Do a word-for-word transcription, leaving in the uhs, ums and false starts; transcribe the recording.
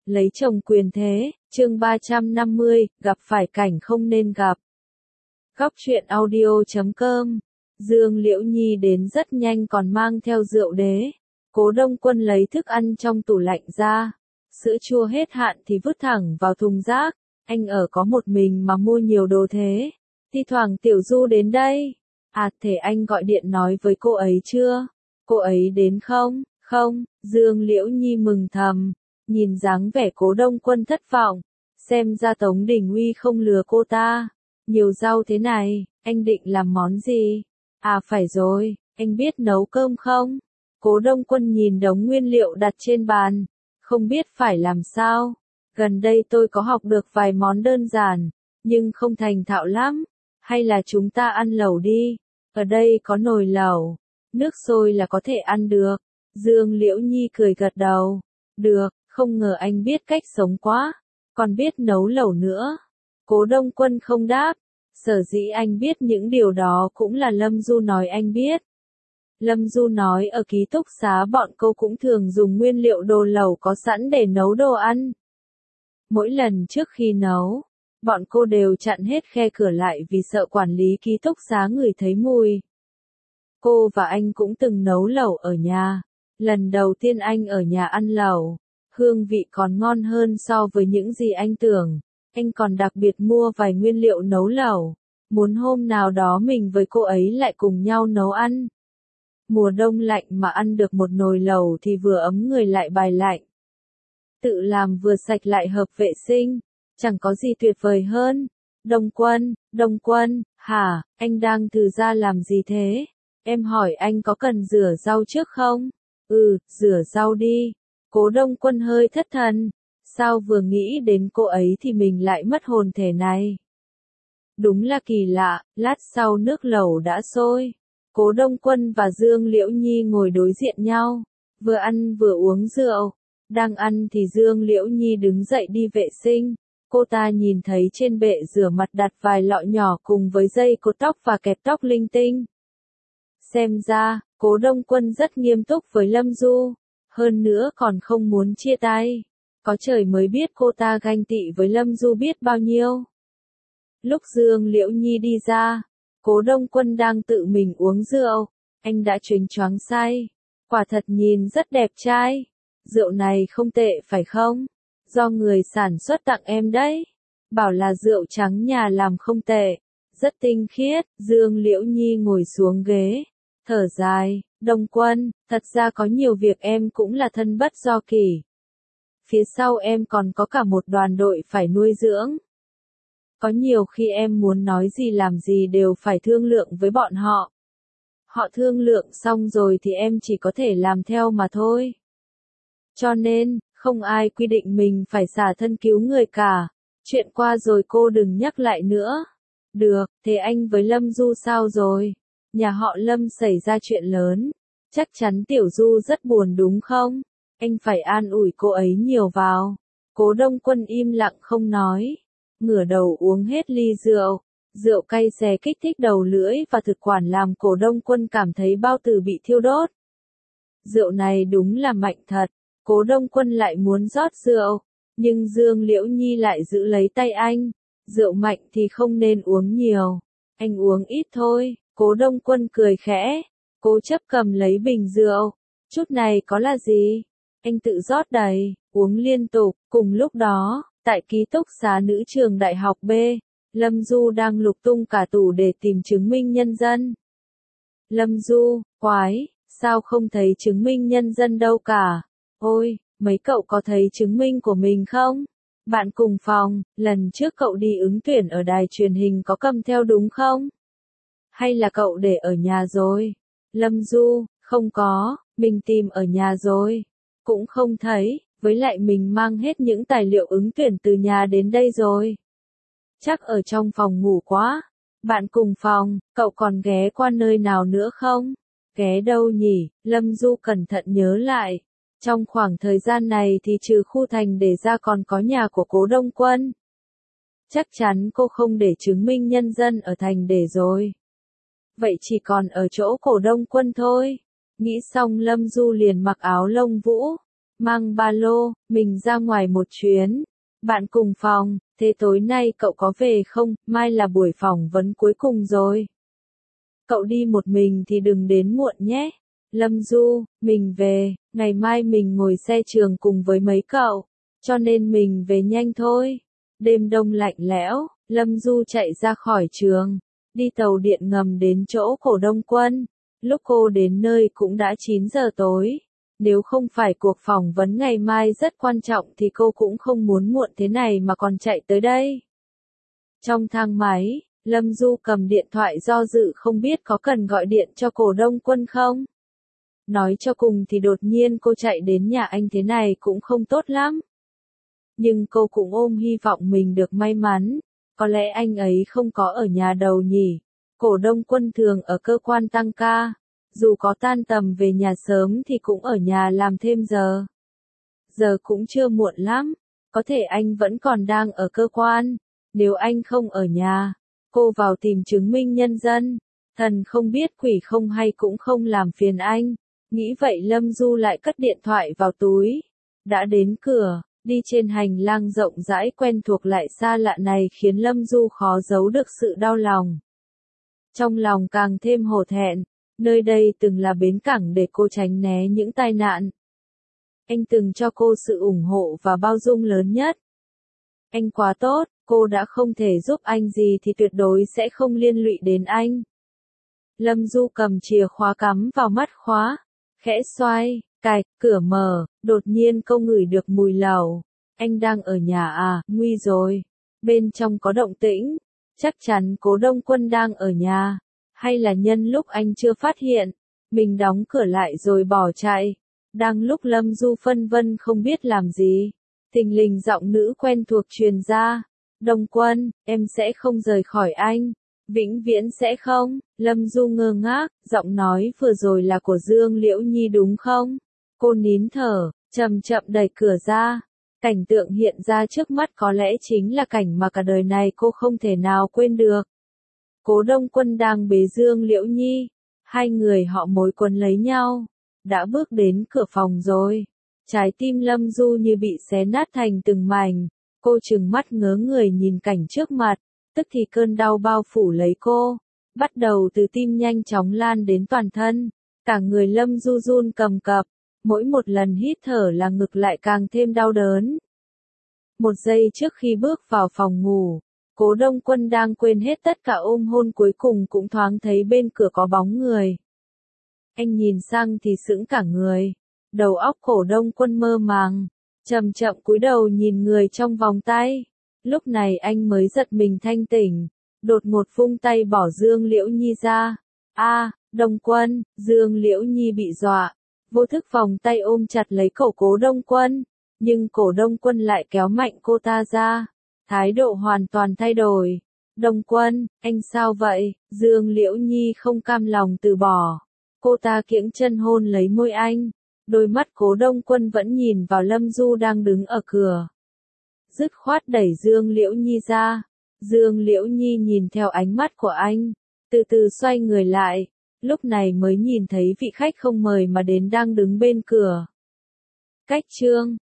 Lấy chồng quyền thế, chương ba trăm năm mươi, gặp phải cảnh không nên gặp. Góc truyện audio chấm com. Dương Liễu Nhi đến rất nhanh còn mang theo rượu đế. Cố Đông Quân lấy thức ăn trong tủ lạnh ra. Sữa chua hết hạn thì vứt thẳng vào thùng rác. Anh ở có một mình mà mua nhiều đồ thế. Thi thoảng Tiểu Du đến đây. À thế anh gọi điện nói với cô ấy chưa? Cô ấy đến không? Không, Dương Liễu Nhi mừng thầm. Nhìn dáng vẻ Cố Đông Quân thất vọng. Xem ra Tống Đình Uy không lừa cô ta. Nhiều rau thế này, anh định làm món gì? À phải rồi, anh biết nấu cơm không? Cố Đông Quân nhìn đống nguyên liệu đặt trên bàn. Không biết phải làm sao. Gần đây tôi có học được vài món đơn giản, nhưng không thành thạo lắm. Hay là chúng ta ăn lẩu đi? Ở đây có nồi lẩu. Nước sôi là có thể ăn được. Dương Liễu Nhi cười gật đầu. Được, không ngờ anh biết cách sống quá. Còn biết nấu lẩu nữa. Cố Đông Quân không đáp. Sở dĩ anh biết những điều đó cũng là Lâm Du nói anh biết. Lâm Du nói ở ký túc xá bọn cô cũng thường dùng nguyên liệu đồ lẩu có sẵn để nấu đồ ăn. Mỗi lần trước khi nấu, bọn cô đều chặn hết khe cửa lại vì sợ quản lý ký túc xá ngửi thấy mùi. Cô và anh cũng từng nấu lẩu ở nhà. Lần đầu tiên anh ở nhà ăn lẩu, hương vị còn ngon hơn so với những gì anh tưởng. Anh còn đặc biệt mua vài nguyên liệu nấu lẩu. Muốn hôm nào đó mình với cô ấy lại cùng nhau nấu ăn. Mùa đông lạnh mà ăn được một nồi lẩu thì vừa ấm người lại bài lạnh. Tự làm vừa sạch lại hợp vệ sinh. Chẳng có gì tuyệt vời hơn. Đông Quân, Đông Quân, hả, anh đang từ ra làm gì thế? Em hỏi anh có cần rửa rau trước không? Ừ, rửa rau đi. Cố Đông Quân hơi thất thần. Sao vừa nghĩ đến cô ấy thì mình lại mất hồn thể này? Đúng là kỳ lạ, lát sau nước lẩu đã sôi. Cố Đông Quân và Dương Liễu Nhi ngồi đối diện nhau. Vừa ăn vừa uống rượu. Đang ăn thì Dương Liễu Nhi đứng dậy đi vệ sinh. Cô ta nhìn thấy trên bệ rửa mặt đặt vài lọ nhỏ cùng với dây cột tóc và kẹp tóc linh tinh. Xem ra, Cố Đông Quân rất nghiêm túc với Lâm Du. Hơn nữa còn không muốn chia tay. Có trời mới biết cô ta ganh tị với Lâm Du biết bao nhiêu. Lúc Dương Liễu Nhi đi ra, Cố Đông Quân đang tự mình uống rượu. Anh đã chênh choáng say. Quả thật nhìn rất đẹp trai. Rượu này không tệ phải không? Do người sản xuất tặng em đấy. Bảo là rượu trắng nhà làm không tệ. Rất tinh khiết. Dương Liễu Nhi ngồi xuống ghế. Thở dài. Đông Quân, thật ra có nhiều việc em cũng là thân bất do kỷ. Phía sau em còn có cả một đoàn đội phải nuôi dưỡng. Có nhiều khi em muốn nói gì làm gì đều phải thương lượng với bọn họ. Họ thương lượng xong rồi thì em chỉ có thể làm theo mà thôi. Cho nên, không ai quy định mình phải xả thân cứu người cả. Chuyện qua rồi cô đừng nhắc lại nữa. Được, thế anh với Lâm Du sao rồi? Nhà họ Lâm xảy ra chuyện lớn. Chắc chắn Tiểu Du rất buồn đúng không? Anh phải an ủi cô ấy nhiều vào. Cố Đông Quân im lặng không nói. Ngửa đầu uống hết ly rượu. Rượu cay xè kích thích đầu lưỡi và thực quản làm Cố Đông Quân cảm thấy bao tử bị thiêu đốt. Rượu này đúng là mạnh thật. Cố Đông Quân lại muốn rót rượu. Nhưng Dương Liễu Nhi lại giữ lấy tay anh. Rượu mạnh thì không nên uống nhiều. Anh uống ít thôi. Cố Đông Quân cười khẽ. Cố chấp cầm lấy bình rượu. Chút này có là gì? Anh tự rót đầy, uống liên tục. Cùng lúc đó, tại ký túc xá nữ trường đại học B, Lâm Du đang lục tung cả tủ để tìm chứng minh nhân dân. Lâm Du, quái, sao không thấy chứng minh nhân dân đâu cả? Ôi, mấy cậu có thấy chứng minh của mình không? Bạn cùng phòng, lần trước cậu đi ứng tuyển ở đài truyền hình có cầm theo đúng không? Hay là cậu để ở nhà rồi? Lâm Du, không có, mình tìm ở nhà rồi. Cũng không thấy, với lại mình mang hết những tài liệu ứng tuyển từ nhà đến đây rồi. Chắc ở trong phòng ngủ quá. Bạn cùng phòng, cậu còn ghé qua nơi nào nữa không? Ghé đâu nhỉ? Lâm Du cẩn thận nhớ lại. Trong khoảng thời gian này thì trừ khu thành để ra còn có nhà của Cố Đông Quân. Chắc chắn cô không để chứng minh nhân dân ở thành để rồi. Vậy chỉ còn ở chỗ Cố Đông Quân thôi. Nghĩ xong Lâm Du liền mặc áo lông vũ. mang ba lô, mình ra ngoài một chuyến. Bạn cùng phòng, thế tối nay cậu có về không, mai là buổi phỏng vấn cuối cùng rồi. Cậu đi một mình thì đừng đến muộn nhé. Lâm Du, mình về, ngày mai mình ngồi xe trường cùng với mấy cậu, cho nên mình về nhanh thôi. Đêm đông lạnh lẽo, Lâm Du chạy ra khỏi trường, đi tàu điện ngầm đến chỗ Cổ Đông Quân. Lúc cô đến nơi cũng đã chín giờ tối. Nếu không phải cuộc phỏng vấn ngày mai rất quan trọng thì cô cũng không muốn muộn thế này mà còn chạy tới đây. Trong thang máy, Lâm Du cầm điện thoại do dự không biết có cần gọi điện cho Cổ Đông Quân không. Nói cho cùng thì đột nhiên cô chạy đến nhà anh thế này cũng không tốt lắm. Nhưng cô cũng ôm hy vọng mình được may mắn, có lẽ anh ấy không có ở nhà đâu nhỉ. Cổ Đông Quân thường ở cơ quan tăng ca, dù có tan tầm về nhà sớm thì cũng ở nhà làm thêm giờ. Giờ cũng chưa muộn lắm, có thể anh vẫn còn đang ở cơ quan. Nếu anh không ở nhà, cô vào tìm chứng minh nhân dân. Thần không biết quỷ không hay cũng không làm phiền anh. Nghĩ vậy Lâm Du lại cất điện thoại vào túi. Đã đến cửa, đi trên hành lang rộng rãi quen thuộc lại xa lạ này khiến Lâm Du khó giấu được sự đau lòng. Trong lòng càng thêm hổ thẹn, nơi đây từng là bến cảng để cô tránh né những tai nạn. Anh từng cho cô sự ủng hộ và bao dung lớn nhất. Anh quá tốt, cô đã không thể giúp anh gì thì tuyệt đối sẽ không liên lụy đến anh. Lâm Du cầm chìa khóa cắm vào mắt khóa, khẽ xoay, cài, cửa mở, đột nhiên cô ngửi được mùi lẩu. Anh đang ở nhà à, nguy rồi. Bên trong có động tĩnh, chắc chắn Cố Đông Quân đang ở nhà. Hay là nhân lúc anh chưa phát hiện, mình đóng cửa lại rồi bỏ chạy. Đang lúc Lâm Du phân vân không biết làm gì, thình lình giọng nữ quen thuộc truyền ra. Đông Quân, em sẽ không rời khỏi anh. Vĩnh viễn sẽ không. Lâm Du ngơ ngác, giọng nói vừa rồi là của Dương Liễu Nhi đúng không? Cô nín thở, chậm chậm đẩy cửa ra. Cảnh tượng hiện ra trước mắt có lẽ chính là cảnh mà cả đời này cô không thể nào quên được. Cố Đông Quân đang bế Dương Liễu Nhi, hai người họ mối quấn lấy nhau, đã bước đến cửa phòng rồi. Trái tim Lâm Du như bị xé nát thành từng mảnh, cô trừng mắt ngớ người nhìn cảnh trước mặt, tức thì cơn đau bao phủ lấy cô, bắt đầu từ tim nhanh chóng lan đến toàn thân, cả người Lâm Du run cầm cập, mỗi một lần hít thở là ngực lại càng thêm đau đớn. Một giây trước khi bước vào phòng ngủ, Cố Đông Quân đang quên hết tất cả ôm hôn cuối cùng cũng thoáng thấy bên cửa có bóng người. Anh nhìn sang thì sững cả người, đầu óc Cổ Đông Quân mơ màng, chậm chậm cúi đầu nhìn người trong vòng tay. Lúc này anh mới giật mình thanh tỉnh, đột ngột vung tay bỏ Dương Liễu Nhi ra. A, à, Đông Quân, Dương Liễu Nhi bị dọa, vô thức vòng tay ôm chặt lấy cổ Cố Đông Quân, nhưng Cổ Đông Quân lại kéo mạnh cô ta ra. Thái độ hoàn toàn thay đổi. Đông Quân, anh sao vậy? Dương Liễu Nhi không cam lòng từ bỏ. Cô ta kiễng chân hôn lấy môi anh. Đôi mắt Cố Đông Quân vẫn nhìn vào Lâm Du đang đứng ở cửa. Dứt khoát đẩy Dương Liễu Nhi ra. Dương Liễu Nhi nhìn theo ánh mắt của anh, từ từ xoay người lại. Lúc này mới nhìn thấy vị khách không mời mà đến đang đứng bên cửa. Cách chương